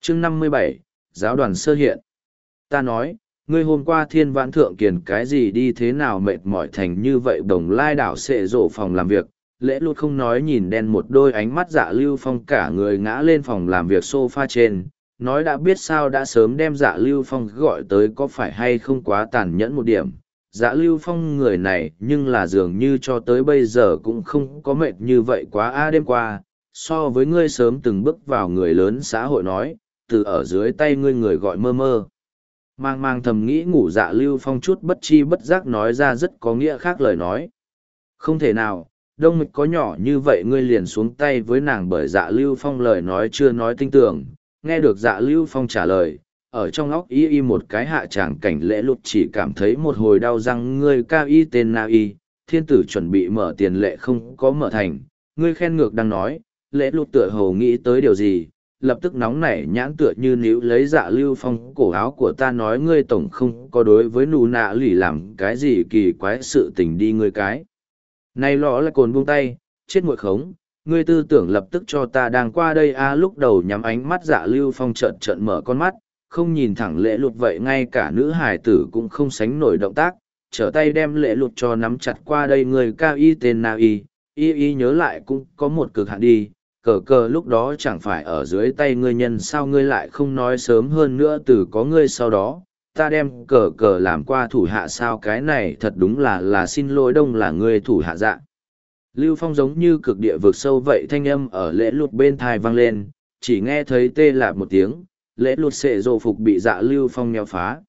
chương 57, giáo đoàn sơ hiện. Ta nói, ngươi hôm qua thiên vãn thượng kiền cái gì đi thế nào mệt mỏi thành như vậy đồng lai đảo xệ rộ phòng làm việc. Lễ lụt không nói nhìn đen một đôi ánh mắt Dạ Lưu Phong cả người ngã lên phòng làm việc sofa trên, nói đã biết sao đã sớm đem Dạ Lưu Phong gọi tới có phải hay không quá tàn nhẫn một điểm. Dạ Lưu Phong người này nhưng là dường như cho tới bây giờ cũng không có mệt như vậy quá đêm qua, so với ngươi sớm từng bước vào người lớn xã hội nói, từ ở dưới tay ngươi người gọi mơ mơ. Mang mang thầm nghĩ ngủ Dạ Lưu Phong chút bất chi bất giác nói ra rất có nghĩa khác lời nói. Không thể nào, Đông Mịch có nhỏ như vậy ngươi liền xuống tay với nàng bởi Dạ Lưu Phong lời nói chưa nói tinh tưởng, nghe được Dạ Lưu Phong trả lời, ở trong óc y một cái hạ tràng cảnh lễ lụt chỉ cảm thấy một hồi đau răng ngươi cao y tên na y, thiên tử chuẩn bị mở tiền lệ không có mở thành, ngươi khen ngược đang nói, lễ lụt tựa hồ nghĩ tới điều gì, lập tức nóng nảy nhãn tựa như níu lấy Dạ Lưu Phong cổ áo của ta nói ngươi tổng không có đối với nụ nạ lì làm cái gì kỳ quái sự tình đi ngươi cái. Này lọ là cồn buông tay, chết muội khống, ngươi tư tưởng lập tức cho ta đang qua đây lúc đầu nhắm ánh mắt Dạ Lưu Phong trợn trợn mở con mắt, không nhìn thẳng lễ lụt vậy ngay cả nữ hài tử cũng không sánh nổi động tác, trở tay đem lễ lụt cho nắm chặt qua đây người cao y tên nào y nhớ lại cũng có một cực hạn đi, cờ cờ lúc đó chẳng phải ở dưới tay ngươi nhân sao ngươi lại không nói sớm hơn nữa từ có ngươi sau đó, ta đem cờ cờ làm qua thủ hạ sao cái này thật đúng là xin lỗi đông là ngươi thủ hạ dạ. Lưu Phong giống như cực địa vực sâu vậy thanh âm ở lễ lụt bên thai vang lên, chỉ nghe thấy tê lạp một tiếng, lễ lụt xệ rộ phục bị Dạ Lưu Phong nheo phá.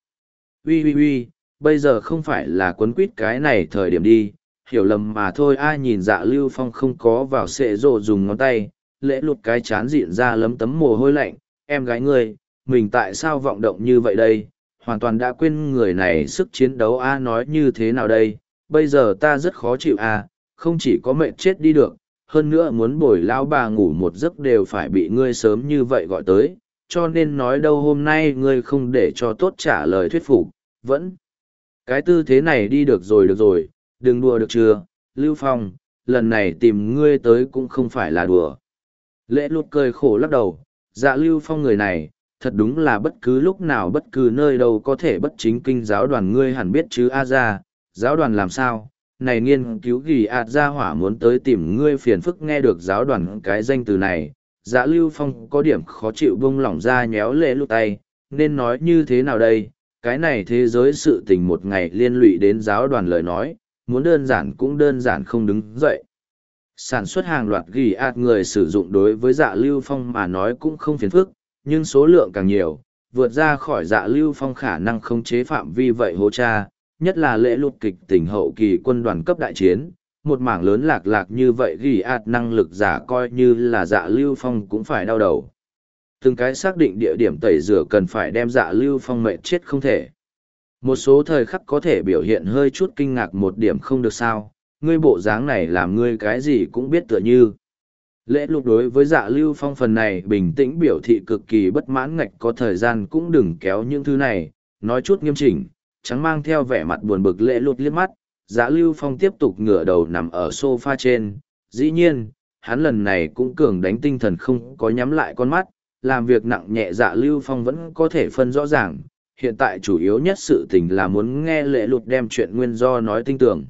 Ui, bây giờ không phải là quấn quýt cái này thời điểm đi, hiểu lầm mà thôi ai nhìn Dạ Lưu Phong không có vào xệ rộ dùng ngón tay, lễ lụt cái chán dịn ra lấm tấm mồ hôi lạnh, em gái ngươi, mình tại sao vọng động như vậy đây, hoàn toàn đã quên người này sức chiến đấu nói như thế nào đây, bây giờ ta rất khó chịu không chỉ có mệt chết đi được, hơn nữa muốn bồi lão bà ngủ một giấc đều phải bị ngươi sớm như vậy gọi tới, cho nên nói đâu hôm nay ngươi không để cho tốt trả lời thuyết phục, vẫn. Cái tư thế này đi được rồi, đừng đùa được chưa, Lưu Phong, lần này tìm ngươi tới cũng không phải là đùa. Lễ lụt cười khổ lắc đầu, Dạ Lưu Phong người này, thật đúng là bất cứ lúc nào bất cứ nơi đâu có thể bất chính kinh giáo đoàn ngươi hẳn biết chứ ra, giáo đoàn làm sao, này nghiên cứu ghi ra hỏa muốn tới tìm ngươi phiền phức nghe được giáo đoàn cái danh từ này, Dạ Lưu Phong có điểm khó chịu bông lỏng ra nhéo lễ lụt tay, nên nói như thế nào đây, cái này thế giới sự tình một ngày liên lụy đến giáo đoàn lời nói, muốn đơn giản cũng đơn giản không đứng dậy. Sản xuất hàng loạt ghi người sử dụng đối với Dạ Lưu Phong mà nói cũng không phiền phức, nhưng số lượng càng nhiều, vượt ra khỏi Dạ Lưu Phong khả năng khống chế phạm vi vậy hô cha, nhất là lễ lụt kịch tình hậu kỳ quân đoàn cấp đại chiến, một mảng lớn lạc như vậy ghi năng lực giả coi như là Dạ Lưu Phong cũng phải đau đầu. Từng cái xác định địa điểm tẩy rửa cần phải đem Dạ Lưu Phong mệt chết không thể. Một số thời khắc có thể biểu hiện hơi chút kinh ngạc một điểm không được sao, ngươi bộ dáng này làm ngươi cái gì cũng biết tựa như. Lễ lục đối với Dạ Lưu Phong phần này bình tĩnh biểu thị cực kỳ bất mãn ngạch có thời gian cũng đừng kéo những thứ này, nói chút nghiêm chỉnh, trắng mang theo vẻ mặt buồn bực lễ lục liếc mắt, Dạ Lưu Phong tiếp tục ngửa đầu nằm ở sofa trên, dĩ nhiên, hắn lần này cũng cường đánh tinh thần không có nhắm lại con mắt, làm việc nặng nhẹ Dạ Lưu Phong vẫn có thể phân rõ ràng, hiện tại chủ yếu nhất sự tình là muốn nghe lễ lục đem chuyện nguyên do nói tinh tưởng.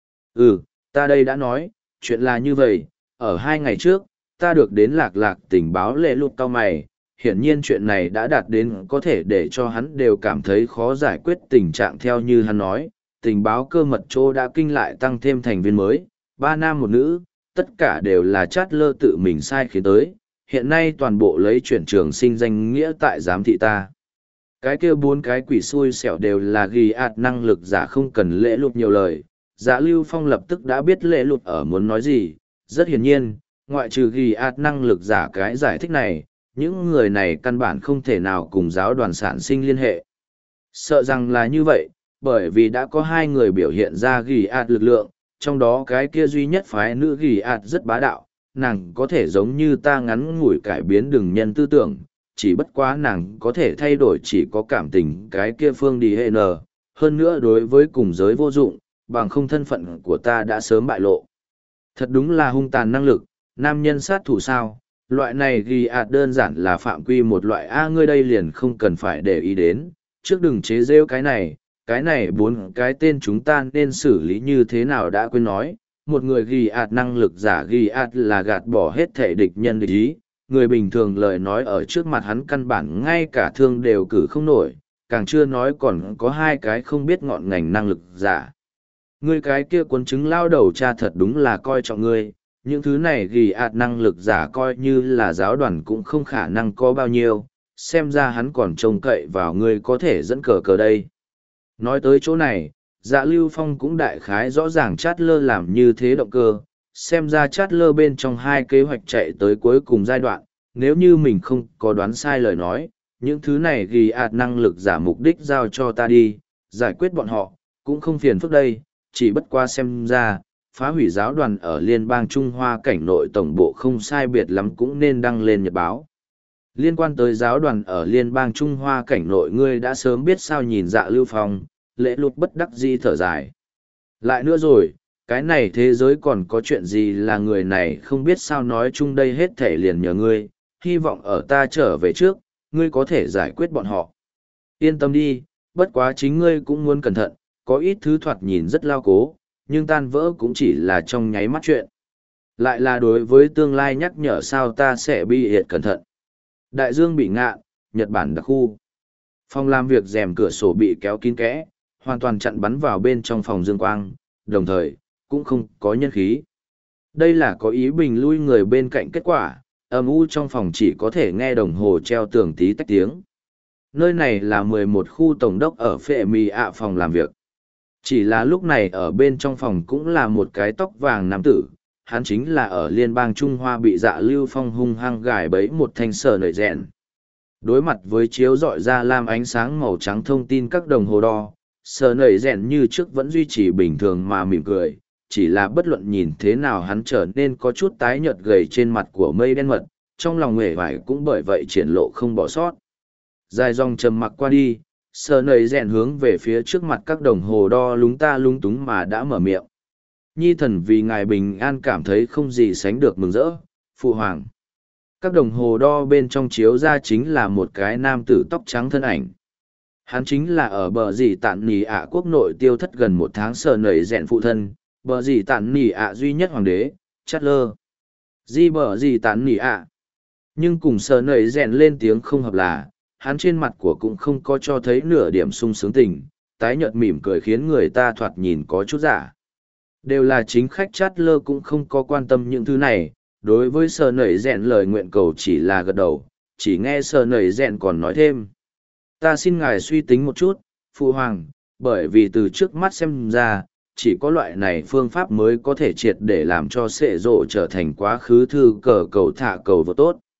Ta đây đã nói, chuyện là như vậy, ở 2 ngày trước, ta được đến lạc tình báo lễ lục cao mày, hiển nhiên chuyện này đã đạt đến có thể để cho hắn đều cảm thấy khó giải quyết tình trạng theo như hắn nói, tình báo cơ mật chỗ đã kinh lại tăng thêm thành viên mới, 3 nam 1 nữ, tất cả đều là chát lơ tự mình sai khiến tới, hiện nay toàn bộ lấy chuyển trường sinh danh nghĩa tại giám thị ta. Cái kia 4 cái quỷ xui xẻo đều là ghi năng lực giả không cần lễ lục nhiều lời. Dạ Lưu Phong lập tức đã biết lễ lụt ở muốn nói gì, rất hiển nhiên, ngoại trừ ghi năng lực giả cái giải thích này, những người này căn bản không thể nào cùng giáo đoàn sản sinh liên hệ. Sợ rằng là như vậy, bởi vì đã có 2 người biểu hiện ra ghi lực lượng, trong đó cái kia duy nhất phái nữ ghi rất bá đạo, nàng có thể giống như ta ngắn ngủi cải biến đường nhân tư tưởng, chỉ bất quá nàng có thể thay đổi chỉ có cảm tình cái kia phương đi hệ nờ, hơn nữa đối với cùng giới vô dụng, bằng không thân phận của ta đã sớm bại lộ. Thật đúng là hung tàn năng lực, nam nhân sát thủ sao, Loại này ghi ạt đơn giản là phạm quy một loại A, ngươi đây liền không cần phải để ý đến, trước đừng chế rêu cái này bốn cái tên chúng ta nên xử lý như thế nào đã quên nói, một người ghi ạt năng lực giả ghi ạt là gạt bỏ hết thể địch nhân địch ý, người bình thường lời nói ở trước mặt hắn căn bản ngay cả thương đều cử không nổi, càng chưa nói còn có hai cái không biết ngọn ngành năng lực giả. Ngươi cái kia cuốn chứng lao đầu cha thật đúng là coi trọng ngươi, những thứ này ghi ạt năng lực giả coi như là giáo đoàn cũng không khả năng có bao nhiêu, xem ra hắn còn trông cậy vào ngươi có thể dẫn cờ cờ đây. Nói tới chỗ này, Dạ Lưu Phong cũng đại khái rõ ràng Chát Lơ làm như thế động cơ, xem ra Chát Lơ bên trong hai kế hoạch chạy tới cuối cùng giai đoạn, nếu như mình không có đoán sai lời nói, những thứ này ghi ạt năng lực giả mục đích giao cho ta đi, giải quyết bọn họ, cũng không phiền phức đây, chỉ bất qua xem ra, phá hủy giáo đoàn ở Liên bang Trung Hoa cảnh nội tổng bộ không sai biệt lắm cũng nên đăng lên nhật báo. Liên quan tới giáo đoàn ở Liên bang Trung Hoa cảnh nội ngươi đã sớm biết sao, nhìn Dạ Lưu Phong, Lễ Lục bất đắc dĩ thở dài. Lại nữa rồi, cái này thế giới còn có chuyện gì là người này không biết sao nói chung đây, hết thể liền nhờ ngươi, hy vọng ở ta trở về trước, ngươi có thể giải quyết bọn họ. Yên tâm đi, bất quá chính ngươi cũng muốn cẩn thận, có ít thứ thoạt nhìn rất lao cố, nhưng tan vỡ cũng chỉ là trong nháy mắt chuyện. Lại là đối với tương lai nhắc nhở sao ta sẽ bị hiệt cẩn thận. Đại dương bị ngạn, Nhật Bản đặc khu. Phòng làm việc rèm cửa sổ bị kéo kín kẽ, hoàn toàn chặn bắn vào bên trong phòng dương quang, đồng thời, cũng không có nhân khí. Đây là có ý bình lui người bên cạnh kết quả, âm u trong phòng chỉ có thể nghe đồng hồ treo tường tí tách tiếng. Nơi này là 11 khu tổng đốc ở Phệ Mì ạ phòng làm việc. Chỉ là lúc này ở bên trong phòng cũng là một cái tóc vàng nam tử, hắn chính là ở Liên bang Trung Hoa bị Dạ Lưu Phong hung hăng gài bẫy một thanh sờ nổi rèn. Đối mặt với chiếu dọi ra lam ánh sáng màu trắng thông tin các đồng hồ đo, sờ nổi rèn như trước vẫn duy trì bình thường mà mỉm cười, chỉ là bất luận nhìn thế nào hắn trở nên có chút tái nhợt gầy trên mặt của mây đen mật, trong lòng uể oải cũng bởi vậy triển lộ không bỏ sót. Dài dòng trầm mặc qua đi, sờ nầy rèn hướng về phía trước mặt các đồng hồ đo lúng ta lúng túng mà đã mở miệng. Nhi thần vì ngài bình an cảm thấy không gì sánh được mừng rỡ, phụ hoàng. Các đồng hồ đo bên trong chiếu ra chính là một cái nam tử tóc trắng thân ảnh. Hắn chính là ở bờ dì tản nỉ ạ quốc nội tiêu thất gần một tháng sờ nầy rèn phụ thân, bờ dì tản nỉ ạ duy nhất hoàng đế, Chát Lơ. Di bờ dì tản nỉ ạ. Nhưng cùng sờ nầy rèn lên tiếng không hợp là, hắn trên mặt của cũng không có cho thấy nửa điểm sung sướng tình, tái nhợt mỉm cười khiến người ta thoạt nhìn có chút giả. Đều là chính khách Chát Lơ cũng không có quan tâm những thứ này, đối với sờ nầy rèn lời nguyện cầu chỉ là gật đầu, chỉ nghe sờ nầy rèn còn nói thêm. Ta xin ngài suy tính một chút, phụ hoàng, bởi vì từ trước mắt xem ra, chỉ có loại này phương pháp mới có thể triệt để làm cho sệ rộ trở thành quá khứ thư cờ cầu thả cầu vô tốt.